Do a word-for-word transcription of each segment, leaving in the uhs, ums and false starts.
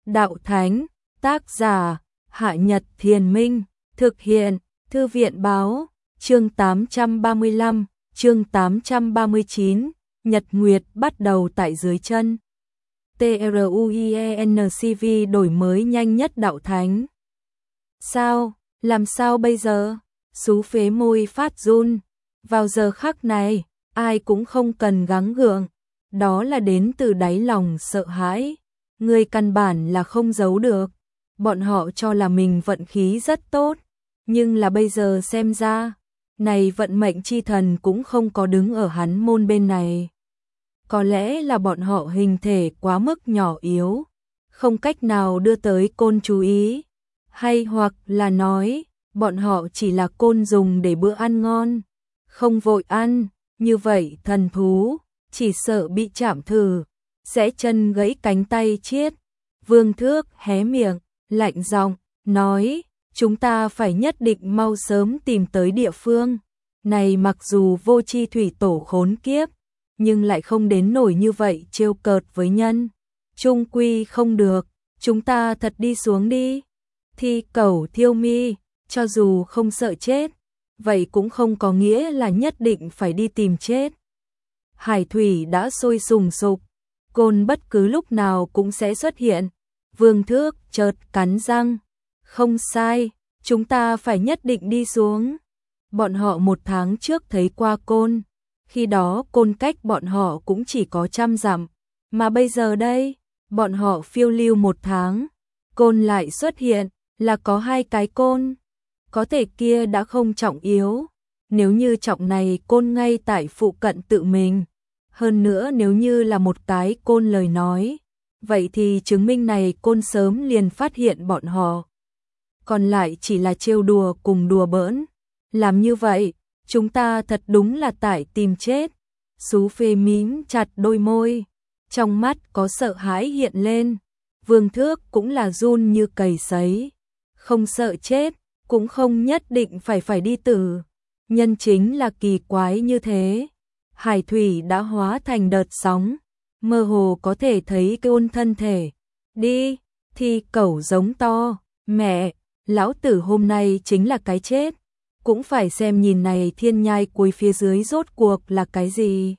Đạo Thánh, tác giả, Hạ Nhật Thiền Minh, thực hiện, Thư viện Báo, chương tám trăm ba mươi lăm, chương tám trăm ba mươi chín, Nhật Nguyệt bắt đầu tại dưới chân. TRUIENCV đổi mới nhanh nhất Đạo Thánh. Sao, làm sao bây giờ? Sú phế môi phát run. Vào giờ khắc này, ai cũng không cần gắng gượng. Đó là đến từ đáy lòng sợ hãi. Người căn bản là không giấu được. Bọn họ cho là mình vận khí rất tốt. Nhưng là bây giờ xem ra, này vận mệnh chi thần cũng không có đứng ở hắn môn bên này. Có lẽ là bọn họ hình thể quá mức nhỏ yếu, không cách nào đưa tới côn chú ý. Hay hoặc là nói, bọn họ chỉ là côn dùng để bữa ăn ngon, không vội ăn, như vậy thần thú, chỉ sợ bị chạm thử, sẽ chân gãy cánh tay chết. Vương Thước hé miệng, lạnh giọng, nói, chúng ta phải nhất định mau sớm tìm tới địa phương. Này mặc dù vô chi thủy tổ khốn kiếp, nhưng lại không đến nổi như vậy trêu cợt với nhân. Trung quy không được, chúng ta thật đi xuống đi. Thi Cẩu Thiêu Mi, cho dù không sợ chết, vậy cũng không có nghĩa là nhất định phải đi tìm chết. Hải thủy đã sôi sùng sục, côn bất cứ lúc nào cũng sẽ xuất hiện. Vương Thước chợt cắn răng, không sai, chúng ta phải nhất định đi xuống. Bọn họ một tháng trước thấy qua côn, khi đó côn cách bọn họ cũng chỉ có trăm dặm, mà bây giờ đây, bọn họ phiêu lưu một tháng, côn lại xuất hiện, là có hai cái côn. Có thể kia đã không trọng yếu, nếu như trọng này côn ngay tại phụ cận tự mình. Hơn nữa nếu như là một cái côn lời nói, vậy thì chứng minh này côn sớm liền phát hiện bọn họ. Còn lại chỉ là trêu đùa cùng đùa bỡn. Làm như vậy, chúng ta thật đúng là tại tìm chết. Sú phê mím chặt đôi môi, trong mắt có sợ hãi hiện lên. Vương Thước cũng là run như cầy sấy. Không sợ chết, cũng không nhất định phải phải đi tử. Nhân chính là kỳ quái như thế. Hải thủy đã hóa thành đợt sóng, mơ hồ có thể thấy côn thân thể. Đi, Thi Cẩu giống to, mẹ, lão tử hôm nay chính là cái chết. Cũng phải xem nhìn này thiên nhai cuối phía dưới rốt cuộc là cái gì.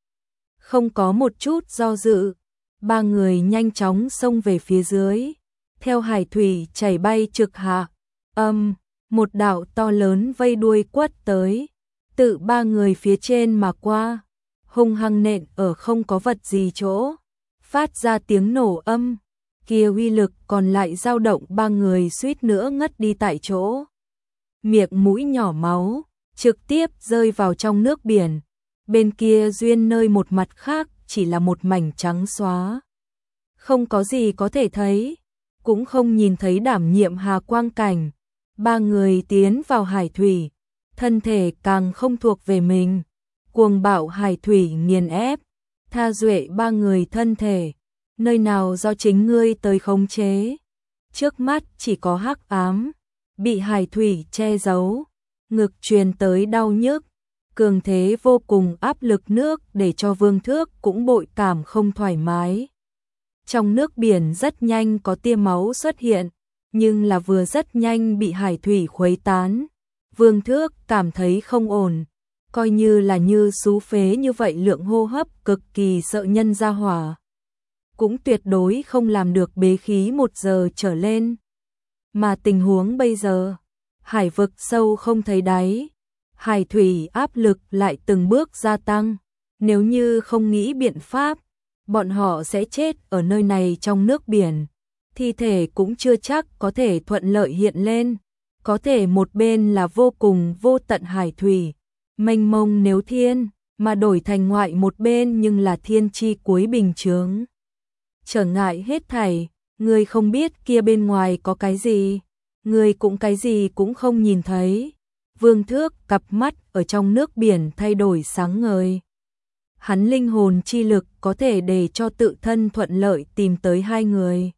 Không có một chút do dự, ba người nhanh chóng xông về phía dưới. Theo hải thủy chảy bay trực hạ, âm, một đạo to lớn vây đuôi quất tới, tự ba người phía trên mà qua, hung hăng nện ở không có vật gì chỗ, phát ra tiếng nổ âm, kia uy lực còn lại dao động ba người suýt nữa ngất đi tại chỗ. Miệng mũi nhỏ máu, trực tiếp rơi vào trong nước biển, bên kia duyên nơi một mặt khác chỉ là một mảnh trắng xóa. Không có gì có thể thấy, cũng không nhìn thấy đảm nhiệm hà quang cảnh. Ba người tiến vào hải thủy, thân thể càng không thuộc về mình. Cuồng bạo hải thủy nghiền ép, tha duệ ba người thân thể, nơi nào do chính ngươi tới khống chế. Trước mắt chỉ có hắc ám, bị hải thủy che giấu, ngực truyền tới đau nhức, cường thế vô cùng áp lực nước để cho Vương Thước cũng bội cảm không thoải mái. Trong nước biển rất nhanh có tia máu xuất hiện, nhưng là vừa rất nhanh bị hải thủy khuấy tán. Vương Thước cảm thấy không ổn, coi như là như sú phế như vậy lượng hô hấp cực kỳ sợ nhân ra hỏa, cũng tuyệt đối không làm được bế khí một giờ trở lên. Mà tình huống bây giờ, hải vực sâu không thấy đáy, hải thủy áp lực lại từng bước gia tăng. Nếu như không nghĩ biện pháp, bọn họ sẽ chết ở nơi này trong nước biển. Thi thể cũng chưa chắc có thể thuận lợi hiện lên. Có thể một bên là vô cùng vô tận hải thủy, mênh mông nếu thiên, mà đổi thành ngoại một bên nhưng là thiên chi cuối bình chướng. Trở ngại hết thảy, người không biết kia bên ngoài có cái gì, người cũng cái gì cũng không nhìn thấy. Vương Thước cặp mắt ở trong nước biển thay đổi sáng ngời. Hắn linh hồn chi lực có thể để cho tự thân thuận lợi tìm tới hai người.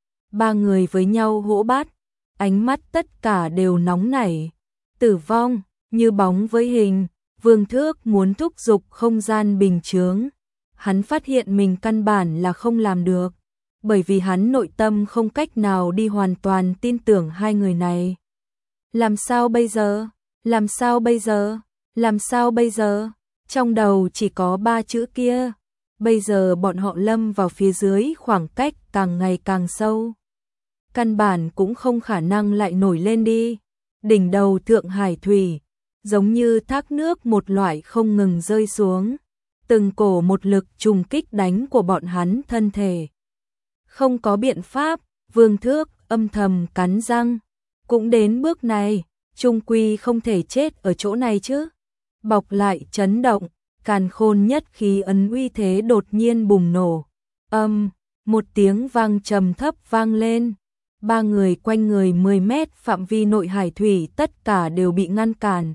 Ba người với nhau hỗ bát, ánh mắt tất cả đều nóng nảy. Tử vong, như bóng với hình, Vương Thước muốn thúc giục không gian bình chướng. Hắn phát hiện mình căn bản là không làm được. bởi vì hắn nội tâm không cách nào đi hoàn toàn tin tưởng hai người này. Làm sao bây giờ? Làm sao bây giờ? Làm sao bây giờ? Trong đầu chỉ có ba chữ kia. Bây giờ bọn họ lâm vào phía dưới khoảng cách càng ngày càng sâu. Căn bản cũng không khả năng lại nổi lên đi. Đỉnh đầu Thượng Hải Thủy, giống như thác nước một loại không ngừng rơi xuống. Từng cổ một lực trùng kích đánh của bọn hắn thân thể. Không có biện pháp, Vương Thước âm thầm cắn răng. Cũng đến bước này, chung quy không thể chết ở chỗ này chứ. Bọc lại chấn động, càn khôn nhất khí ấn uy thế đột nhiên bùng nổ. Âm, một tiếng vang trầm thấp vang lên. Ba người quanh người mười mét phạm vi nội hải thủy tất cả đều bị ngăn cản.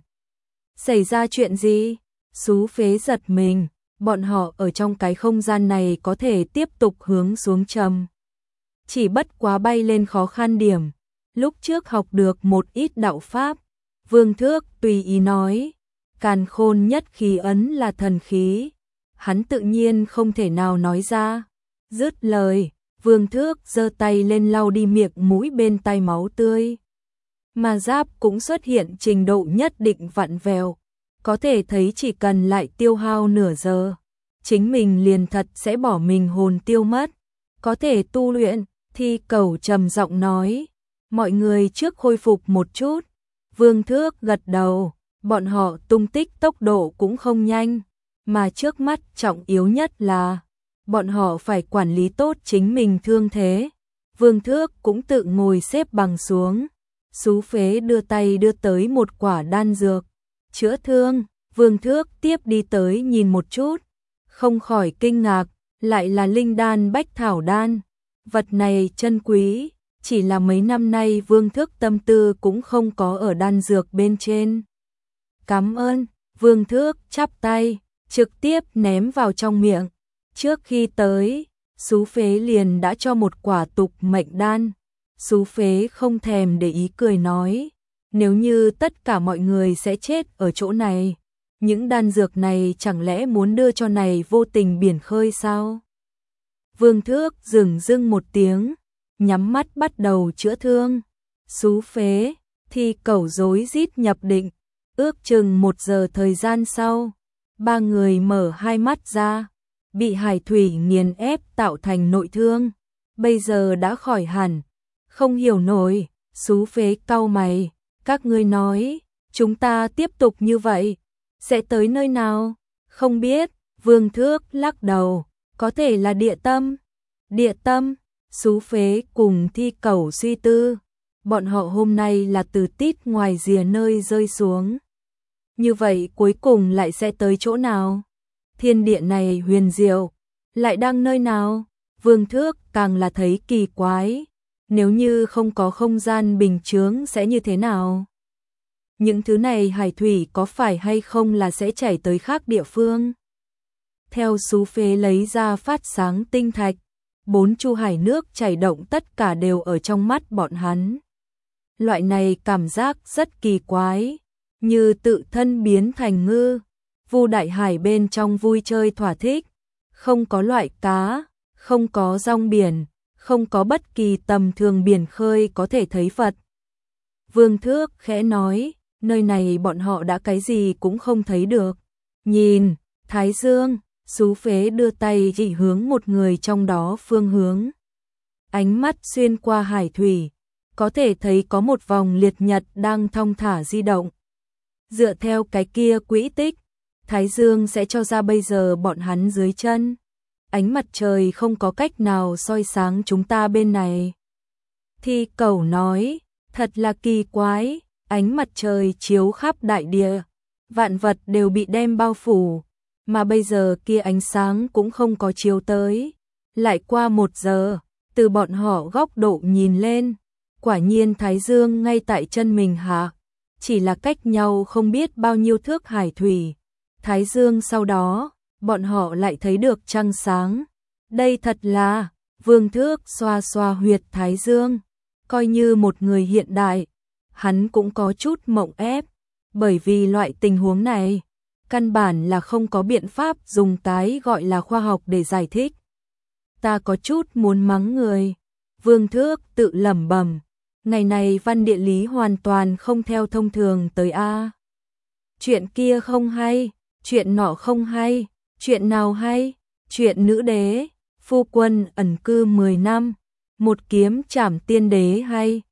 Xảy ra chuyện gì? Sú Phế giật mình, bọn họ ở trong cái không gian này có thể tiếp tục hướng xuống trầm. Chỉ bất quá bay lên khó khăn điểm. Lúc trước học được một ít đạo pháp, Vương Thước tùy ý nói, càn khôn nhất khí ấn là thần khí. Hắn tự nhiên không thể nào nói ra. Dứt lời, Vương Thước giơ tay lên lau đi miệng mũi bên tay máu tươi. Mà giáp cũng xuất hiện trình độ nhất định vặn vẹo. Có thể thấy chỉ cần lại tiêu hao nửa giờ, chính mình liền thật sẽ bỏ mình hồn tiêu mất. Có thể tu luyện, Thi Cẩu trầm giọng nói. Mọi người trước khôi phục một chút. Vương Thước gật đầu, bọn họ tung tích tốc độ cũng không nhanh. Mà trước mắt trọng yếu nhất là bọn họ phải quản lý tốt chính mình thương thế. Vương Thước cũng tự ngồi xếp bằng xuống. Sú Phế đưa tay đưa tới một quả đan dược. Chữa thương, Vương Thước tiếp đi tới nhìn một chút. Không khỏi kinh ngạc, lại là linh đan bách thảo đan. Vật này chân quý, chỉ là mấy năm nay Vương Thước tâm tư cũng không có ở đan dược bên trên. Cảm ơn, Vương Thước chắp tay, trực tiếp ném vào trong miệng. Trước khi tới, Sú Phế liền đã cho một quả tục mệnh đan. Sú Phế không thèm để ý cười nói, nếu như tất cả mọi người sẽ chết ở chỗ này, những đan dược này chẳng lẽ muốn đưa cho này vô tình biển khơi sao? Vương Thước dừng dưng một tiếng, nhắm mắt bắt đầu chữa thương. Sú Phế, Thi Cẩu rối rít nhập định. Ước chừng một giờ thời gian sau, ba người mở hai mắt ra, bị hải thủy nghiền ép tạo thành nội thương. Bây giờ đã khỏi hẳn, không hiểu nổi. Sú Phế cau mày, các ngươi nói, chúng ta tiếp tục như vậy, sẽ tới nơi nào? Không biết, Vương Thước lắc đầu, có thể là địa tâm. Địa tâm, Sú Phế cùng Thi Cẩu suy tư, bọn họ hôm nay là từ tít ngoài rìa nơi rơi xuống. Như vậy cuối cùng lại sẽ tới chỗ nào? Thiên địa này huyền diệu, lại đang nơi nào? Vương Thước càng là thấy kỳ quái, nếu như không có không gian bình chướng sẽ như thế nào? Những thứ này hải thủy có phải hay không là sẽ chảy tới khác địa phương? Theo Sú Phế lấy ra phát sáng tinh thạch, bốn chu hải nước chảy động tất cả đều ở trong mắt bọn hắn. Loại này cảm giác rất kỳ quái, như tự thân biến thành ngư, Vu đại hải bên trong vui chơi thỏa thích, không có loại cá, không có rong biển, không có bất kỳ tầm thường biển khơi có thể thấy Phật. Vương Thước khẽ nói, nơi này bọn họ đã cái gì cũng không thấy được. Nhìn, Thái Dương. Sú Phế đưa tay chỉ hướng một người trong đó phương hướng. Ánh mắt xuyên qua hải thủy, có thể thấy có một vòng liệt nhật đang thong thả di động. Dựa theo cái kia quỹ tích, Thái Dương sẽ cho ra bây giờ bọn hắn dưới chân. Ánh mặt trời không có cách nào soi sáng chúng ta bên này. Thi Cẩu nói, thật là kỳ quái, ánh mặt trời chiếu khắp đại địa, vạn vật đều bị đem bao phủ. Mà bây giờ kia ánh sáng cũng không có chiếu tới. Lại qua một giờ, từ bọn họ góc độ nhìn lên, quả nhiên Thái Dương ngay tại chân mình hạ, chỉ là cách nhau không biết bao nhiêu thước hải thủy. Thái Dương sau đó, bọn họ lại thấy được trăng sáng. Đây thật là, Vương Thước xoa xoa huyệt Thái Dương, coi như một người hiện đại, hắn cũng có chút mộng ép, bởi vì loại tình huống này, căn bản là không có biện pháp dùng cái gọi là khoa học để giải thích. ta có chút muốn mắng người. Vương Thước tự lẩm bẩm, ngày này văn địa lý hoàn toàn không theo thông thường tới a. Chuyện kia không hay, chuyện nọ không hay, chuyện nào hay? Chuyện nữ đế, phu quân ẩn cư mười năm, một kiếm trảm tiên đế hay?